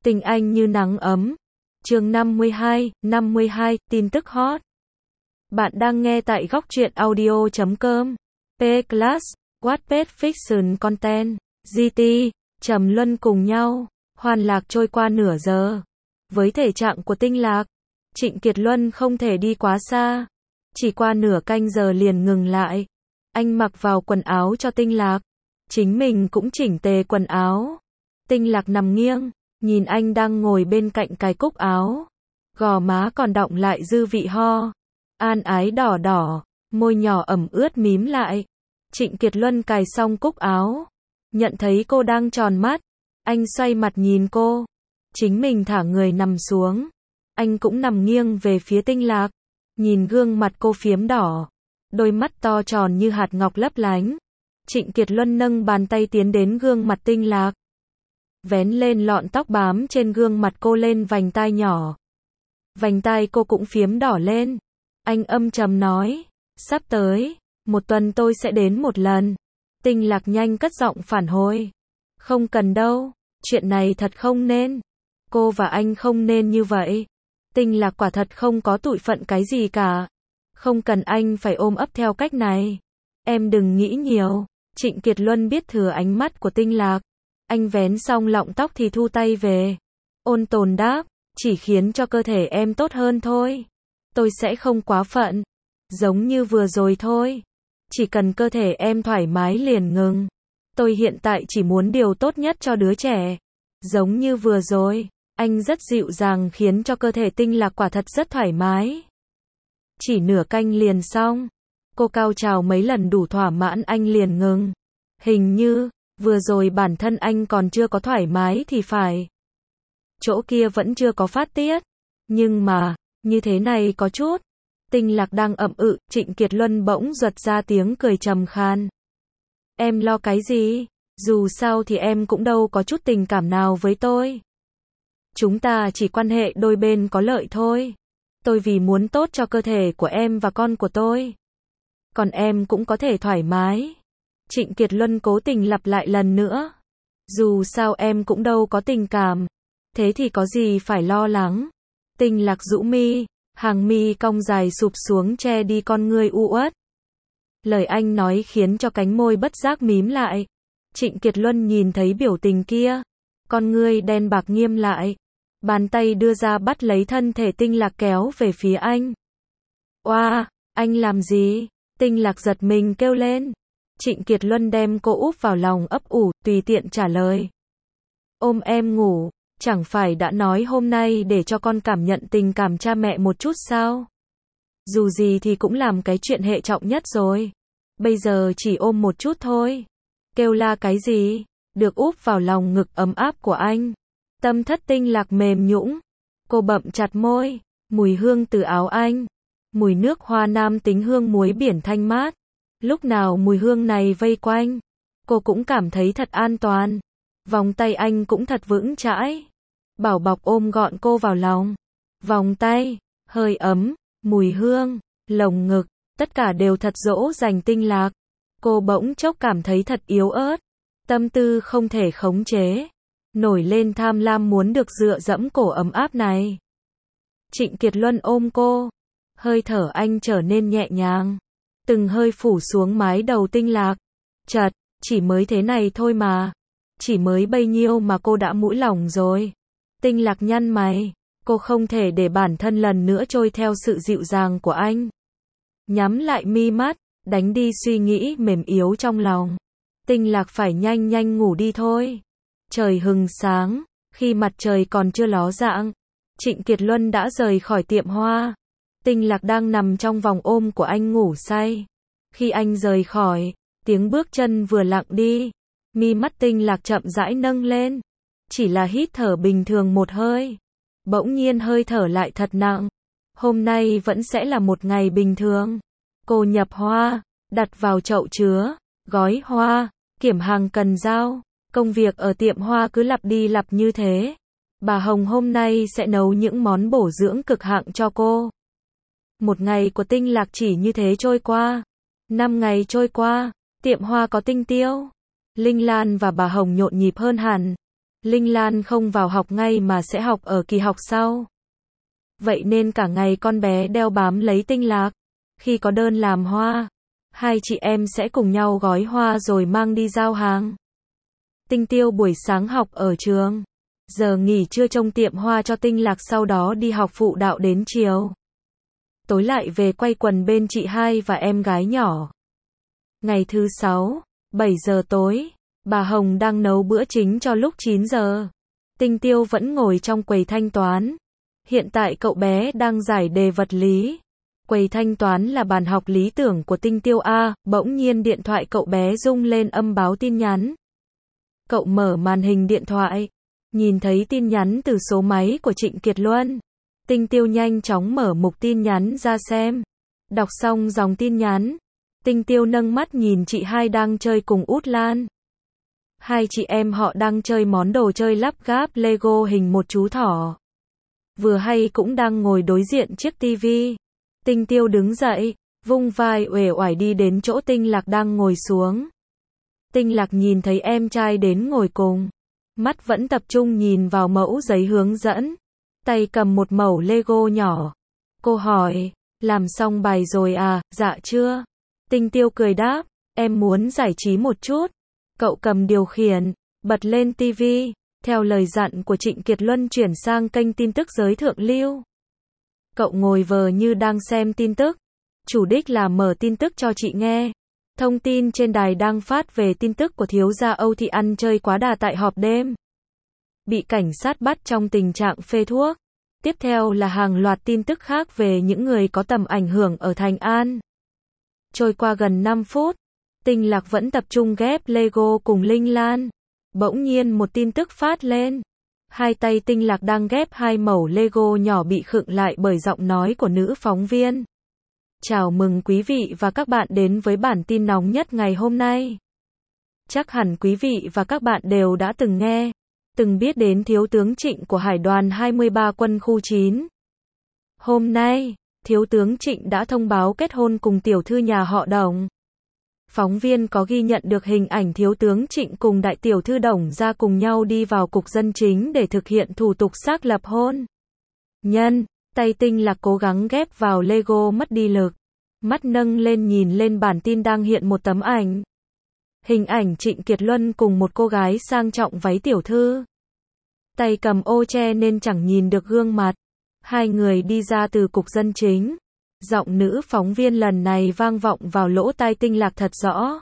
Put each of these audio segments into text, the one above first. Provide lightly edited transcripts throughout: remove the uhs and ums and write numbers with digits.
Tình anh như nắng ấm. Chương 52, tin tức hot. Bạn đang nghe tại góc truyện audio.com. P-Class, Wattpad Fiction Content, GT, Trầm Luân cùng nhau, hoàn lạc trôi qua nửa giờ. Với thể trạng của Tinh Lạc, Trịnh Kiệt Luân không thể đi quá xa. Chỉ qua nửa canh giờ liền ngừng lại. Anh mặc vào quần áo cho Tinh Lạc. Chính mình cũng chỉnh tề quần áo. Tinh Lạc nằm nghiêng, nhìn anh đang ngồi bên cạnh cái cúc áo. Gò má còn đọng lại dư vị ho. An ái đỏ đỏ, môi nhỏ ẩm ướt mím lại. Trịnh Kiệt Luân cài xong cúc áo. Nhận thấy cô đang tròn mắt. Anh xoay mặt nhìn cô. Chính mình thả người nằm xuống. Anh cũng nằm nghiêng về phía Tinh Lạc. Nhìn gương mặt cô phiếm đỏ. Đôi mắt to tròn như hạt ngọc lấp lánh. Trịnh Kiệt Luân nâng bàn tay tiến đến gương mặt Tinh Lạc. Vén lên lọn tóc bám trên gương mặt cô lên vành tai nhỏ. Vành tai cô cũng phiếm đỏ lên. Anh âm trầm nói, sắp tới, một tuần tôi sẽ đến một lần. Tinh Lạc nhanh cất giọng phản hồi. Không cần đâu, chuyện này thật không nên. Cô và anh không nên như vậy. Tinh Lạc quả thật không có tụi phận cái gì cả. Không cần anh phải ôm ấp theo cách này. Em đừng nghĩ nhiều. Trịnh Kiệt Luân biết thừa ánh mắt của Tinh Lạc. Anh vén xong lọng tóc thì thu tay về. Ôn tồn đáp, chỉ khiến cho cơ thể em tốt hơn thôi. Tôi sẽ không quá phận. Giống như vừa rồi thôi. Chỉ cần cơ thể em thoải mái liền ngừng. Tôi hiện tại chỉ muốn điều tốt nhất cho đứa trẻ. Giống như vừa rồi, anh rất dịu dàng khiến cho cơ thể Tinh Lạc quả thật rất thoải mái. Chỉ nửa canh liền xong. Cô cao trào mấy lần đủ thỏa mãn anh liền ngừng. Hình như, vừa rồi bản thân anh còn chưa có thoải mái thì phải. Chỗ kia vẫn chưa có phát tiết. Nhưng mà, như thế này có chút. Tinh Lạc đang ậm ự, Trịnh Kiệt Luân bỗng giật ra tiếng cười trầm khan. Em lo cái gì? Dù sao thì em cũng đâu có chút tình cảm nào với tôi. Chúng ta chỉ quan hệ đôi bên có lợi thôi. Tôi vì muốn tốt cho cơ thể của em và con của tôi. Còn em cũng có thể thoải mái. Trịnh Kiệt Luân cố tình lặp lại lần nữa. Dù sao em cũng đâu có tình cảm. Thế thì có gì phải lo lắng. Tinh Lạc rũ mi, hàng mi cong dài sụp xuống che đi con ngươi u uất. Lời anh nói khiến cho cánh môi bất giác mím lại. Trịnh Kiệt Luân nhìn thấy biểu tình kia. Con ngươi đen bạc nghiêm lại. Bàn tay đưa ra bắt lấy thân thể Tinh Lạc kéo về phía anh. Oa, anh làm gì? Tinh Lạc giật mình kêu lên. Trịnh Kiệt Luân đem cô úp vào lòng ấp ủ, tùy tiện trả lời. Ôm em ngủ, chẳng phải đã nói hôm nay để cho con cảm nhận tình cảm cha mẹ một chút sao? Dù gì thì cũng làm cái chuyện hệ trọng nhất rồi. Bây giờ chỉ ôm một chút thôi. Kêu la cái gì? Được úp vào lòng ngực ấm áp của anh. Tâm thất Tinh Lạc mềm nhũn. Cô bậm chặt môi. Mùi hương từ áo anh. Mùi nước hoa nam tính hương muối biển thanh mát. Lúc nào mùi hương này vây quanh, cô cũng cảm thấy thật an toàn. Vòng tay anh cũng thật vững chãi. Bảo bọc ôm gọn cô vào lòng. Vòng tay, hơi ấm, mùi hương, lồng ngực, tất cả đều thật dỗ dành Tinh Lạc. Cô bỗng chốc cảm thấy thật yếu ớt. Tâm tư không thể khống chế. Nổi lên tham lam muốn được dựa dẫm cổ ấm áp này. Trịnh Kiệt Luân ôm cô. Hơi thở anh trở nên nhẹ nhàng. Từng hơi phủ xuống mái đầu Tinh Lạc. Chật, chỉ mới thế này thôi mà. Chỉ mới bấy nhiêu mà cô đã mũi lòng rồi. Tinh Lạc nhăn mày. Cô không thể để bản thân lần nữa trôi theo sự dịu dàng của anh. Nhắm lại mi mắt, đánh đi suy nghĩ mềm yếu trong lòng. Tinh Lạc phải nhanh nhanh ngủ đi thôi. Trời hừng sáng, khi mặt trời còn chưa ló dạng, Trịnh Kiệt Luân đã rời khỏi tiệm hoa. Tinh Lạc đang nằm trong vòng ôm của anh ngủ say. Khi anh rời khỏi, tiếng bước chân vừa lặng đi, mi mắt Tinh Lạc chậm rãi nâng lên. Chỉ là hít thở bình thường một hơi. Bỗng nhiên hơi thở lại thật nặng. Hôm nay vẫn sẽ là một ngày bình thường. Cô nhập hoa, đặt vào chậu chứa, gói hoa, kiểm hàng cần giao. Công việc ở tiệm hoa cứ lặp đi lặp như thế. Bà Hồng hôm nay sẽ nấu những món bổ dưỡng cực hạng cho cô. Một ngày của Tinh Lạc chỉ như thế trôi qua. 5 ngày trôi qua, tiệm hoa có Tinh Tiêu, Linh Lan và bà Hồng nhộn nhịp hơn hẳn. Linh Lan không vào học ngay mà sẽ học ở kỳ học sau. Vậy nên cả ngày con bé đeo bám lấy Tinh Lạc. Khi có đơn làm hoa, hai chị em sẽ cùng nhau gói hoa rồi mang đi giao hàng. Tinh Tiêu buổi sáng học ở trường, giờ nghỉ trưa trông tiệm hoa cho Tinh Lạc, sau đó đi học phụ đạo đến chiều. Tối lại về quay quần bên chị hai và em gái nhỏ. Ngày thứ 6, 7 giờ tối, bà Hồng đang nấu bữa chính cho lúc 9 giờ. Tinh Tiêu vẫn ngồi trong quầy thanh toán. Hiện tại cậu bé đang giải đề vật lý. Quầy thanh toán là bàn học lý tưởng của Tinh Tiêu A, bỗng nhiên điện thoại cậu bé rung lên âm báo tin nhắn. Cậu mở màn hình điện thoại, nhìn thấy tin nhắn từ số máy của Trịnh Kiệt Luân. Tinh Tiêu nhanh chóng mở mục tin nhắn ra xem. Đọc xong dòng tin nhắn, Tinh Tiêu nâng mắt nhìn chị hai đang chơi cùng Út Lan. Hai chị em họ đang chơi món đồ chơi lắp ráp Lego hình một chú thỏ. Vừa hay cũng đang ngồi đối diện chiếc tivi. Tinh Tiêu đứng dậy, vung vai uể oải đi đến chỗ Tinh Lạc đang ngồi xuống. Tinh Lạc nhìn thấy em trai đến ngồi cùng, mắt vẫn tập trung nhìn vào mẫu giấy hướng dẫn, tay cầm một mẩu Lego nhỏ. Cô hỏi, làm xong bài rồi à? Dạ chưa. Tinh Tiêu cười đáp, em muốn giải trí một chút. Cậu cầm điều khiển, bật lên tivi, theo lời dặn của Trịnh Kiệt Luân chuyển sang kênh tin tức giới thượng lưu. Cậu ngồi vờ như đang xem tin tức. Chủ đích là mở tin tức cho chị nghe. Thông tin trên đài đang phát về tin tức của thiếu gia Âu Thị ăn chơi quá đà tại họp đêm. Bị cảnh sát bắt trong tình trạng phê thuốc. Tiếp theo là hàng loạt tin tức khác về những người có tầm ảnh hưởng ở Thành An. Trôi qua gần 5 phút, Tinh Lạc vẫn tập trung ghép Lego cùng Linh Lan. Bỗng nhiên một tin tức phát lên. Hai tay Tinh Lạc đang ghép hai mẩu Lego nhỏ bị khựng lại bởi giọng nói của nữ phóng viên. Chào mừng quý vị và các bạn đến với bản tin nóng nhất ngày hôm nay. Chắc hẳn quý vị và các bạn đều đã từng nghe, từng biết đến Thiếu tướng Trịnh của Hải đoàn 23 quân khu 9. Hôm nay, Thiếu tướng Trịnh đã thông báo kết hôn cùng tiểu thư nhà họ Đồng. Phóng viên có ghi nhận được hình ảnh Thiếu tướng Trịnh cùng đại tiểu thư Đồng ra cùng nhau đi vào cục dân chính để thực hiện thủ tục xác lập hôn nhân. Tay Tinh Lạc cố gắng ghép vào Lego mất đi lực. Mắt nâng lên nhìn lên bản tin đang hiện một tấm ảnh. Hình ảnh Trịnh Kiệt Luân cùng một cô gái sang trọng váy tiểu thư. Tay cầm ô che nên chẳng nhìn được gương mặt. Hai người đi ra từ cục dân chính. Giọng nữ phóng viên lần này vang vọng vào lỗ tai Tinh Lạc thật rõ.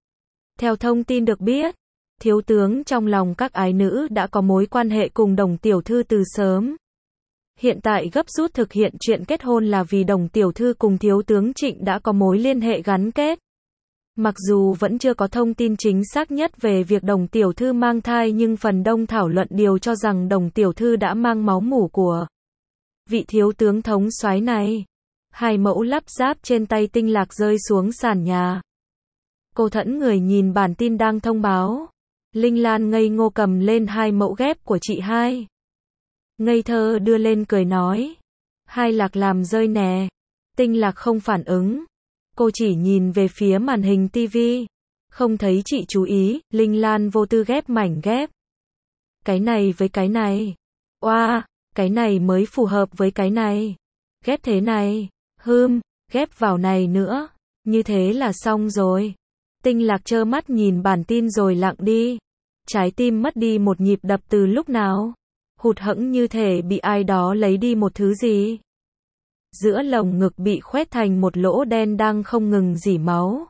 Theo thông tin được biết, thiếu tướng trong lòng các ái nữ đã có mối quan hệ cùng Đồng tiểu thư từ sớm. Hiện tại gấp rút thực hiện chuyện kết hôn là vì Đồng tiểu thư cùng thiếu tướng Trịnh đã có mối liên hệ gắn kết. Mặc dù vẫn chưa có thông tin chính xác nhất về việc Đồng tiểu thư mang thai, nhưng phần đông thảo luận đều cho rằng Đồng tiểu thư đã mang máu mủ của vị thiếu tướng thống soái này. Hai mẫu lắp ráp trên tay Tinh Lạc rơi xuống sàn nhà. Cô thẫn người nhìn bản tin đang thông báo. Linh Lan ngây ngô cầm lên hai mẫu ghép của chị hai. Ngây thơ đưa lên cười nói. Hai Lạc làm rơi nè. Tinh Lạc không phản ứng. Cô chỉ nhìn về phía màn hình tivi. Không thấy chị chú ý, Linh Lan vô tư ghép mảnh ghép. Cái này với cái này. Oa, cái này mới phù hợp với cái này. Ghép thế này. Ghép vào này nữa. Như thế là xong rồi. Tinh Lạc trơ mắt nhìn bản tin rồi lặng đi. Trái tim mất đi một nhịp đập từ lúc nào. Hụt hẫng như thể bị ai đó lấy đi một thứ gì. Giữa lồng ngực bị khoét thành một lỗ đen đang không ngừng rỉ máu.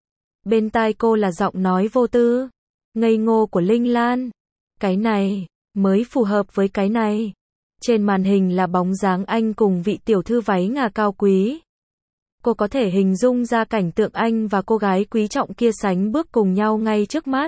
Bên tai cô là giọng nói vô tư, ngây ngô của Linh Lan. Cái này, mới phù hợp với cái này. Trên màn hình là bóng dáng anh cùng vị tiểu thư váy ngà cao quý. Cô có thể hình dung ra cảnh tượng anh và cô gái quý trọng kia sánh bước cùng nhau ngay trước mắt.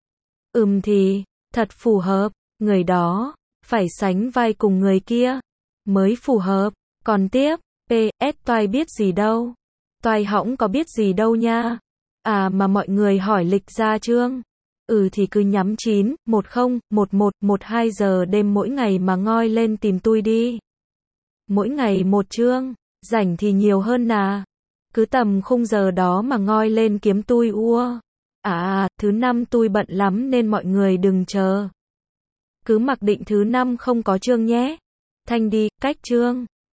Thì, thật phù hợp, người đó, phải sánh vai cùng người kia, mới phù hợp. Còn tiếp, PS Toai biết gì đâu. Toai hỏng có biết gì đâu nha. À mà mọi người hỏi lịch ra chương. Thì cứ nhắm 9, 10, 11, 12 giờ đêm mỗi ngày mà ngoi lên tìm tui đi. Mỗi ngày một chương, rảnh thì nhiều hơn nà. Cứ tầm khung giờ đó mà ngoi lên kiếm tui ua. Thứ năm tui bận lắm nên mọi người đừng chờ. Cứ mặc định thứ 5 không có chương nhé. Thanh đi, cách chương.